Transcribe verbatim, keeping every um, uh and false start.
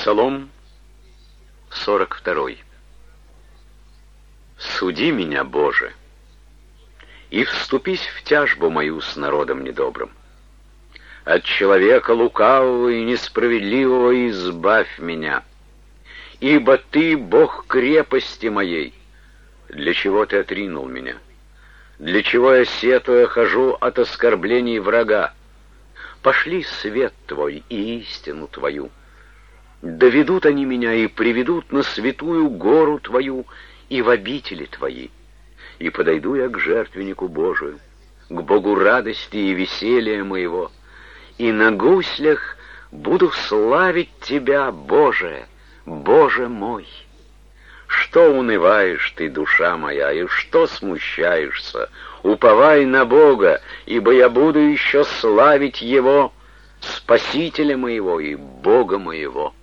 Псалом сорок второй. Суди меня, Боже, и вступись в тяжбу мою с народом недобрым. От человека лукавого и несправедливого избавь меня, ибо Ты, Бог крепости моей. Для чего Ты отринул меня? Для чего я, сетуя, хожу от оскорблений врага? Пошли свет Твой и истину Твою. Доведут они меня и приведут на святую гору Твою и в обители Твои. И подойду я к жертвеннику Божию, к Богу радости и веселья моего, и на гуслях буду славить Тебя, Боже, Боже мой. Что унываешь ты, душа моя, и что смущаешься? Уповай на Бога, ибо я буду еще славить Его, Спасителя моего и Бога моего.